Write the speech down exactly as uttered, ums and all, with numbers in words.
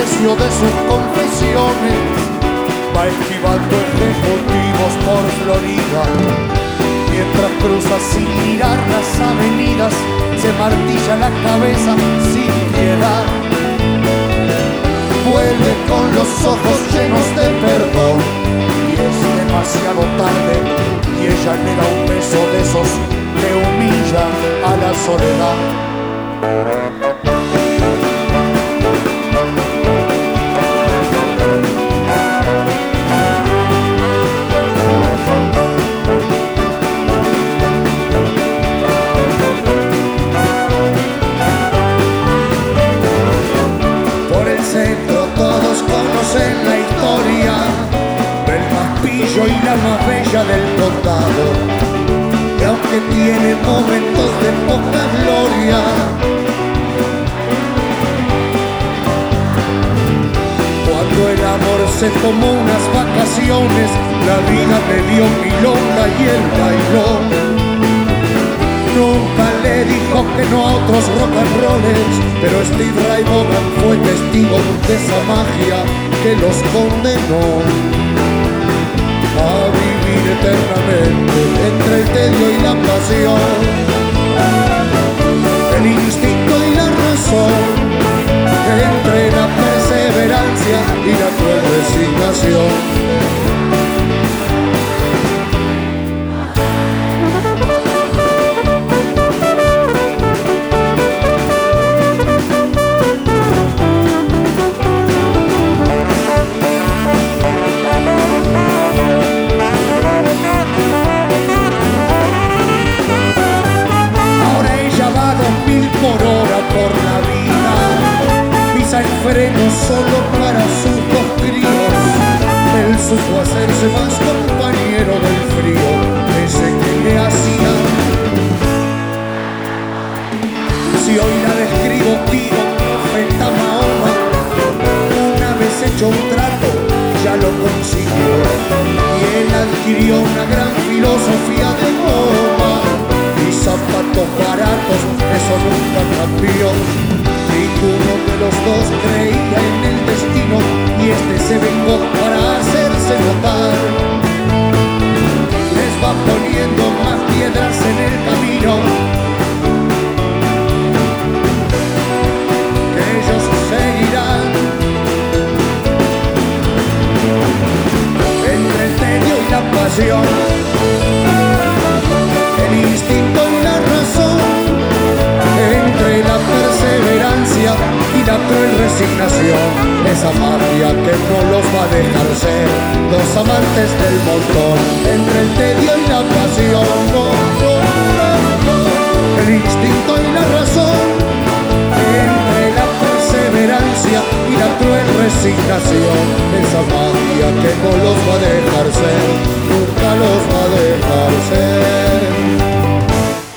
precio de sus confesiones va esquivando ejecutivos por Florida, mientras cruza sin mirar las avenidas, se martilla la cabeza sin piedad. Vuelve con los ojos llenos de perdón y es demasiado tarde, y ella le da un beso de esos que humilla a la soledad. Todos conocen la historia del más pillo y la más bella del condado, y aunque tiene momentos de poca gloria, cuando el amor se tomó unas vacaciones, la vida le dio milonga y él bailó. Nunca le dijo que no a otros rock and rolls, pero Steve Ray Vaughan fue testigo de esa magia que los condenó a vivir eternamente entre el tedio y la pasión, el instinto y la razón, entre la perseverancia y la cruel resignación. Por hora por la vida, pisa el freno solo para sus dos críos. Él supo hacerse más compañero del frío, ese que le hacía. Si hoy la describo, digo profeta Mahoma, una vez hecho un trato, ya lo consiguió, y él adquirió una gran filosofía de goma y zapatos baratos, eso nunca cambió. Ninguno de los dos creía en el destino y este se vengó para hacerse notar. Les va poniendo más piedras en el camino, que ellos seguirán. Entre el tedio y la pasión, el instinto y la razón, entre la perseverancia y la cruel resignación, esa magia que no los va a dejar ser los amantes del montón. Entre el tedio y la pasión, no, no, no, no. El instinto y la razón, entre la perseverancia y la cruel resignación.